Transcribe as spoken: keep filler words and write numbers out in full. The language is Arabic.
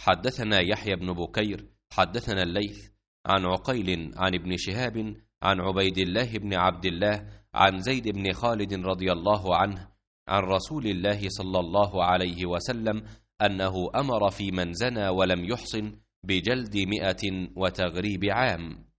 حدثنا يحيى بن بكير حدثنا الليث عن عقيل عن ابن شهاب عن عبيد الله بن عبد الله عن زيد بن خالد رضي الله عنه عن رسول الله صلى الله عليه وسلم أنه أمر في من زنى ولم يحصن بجلد مئة وتغريب عام.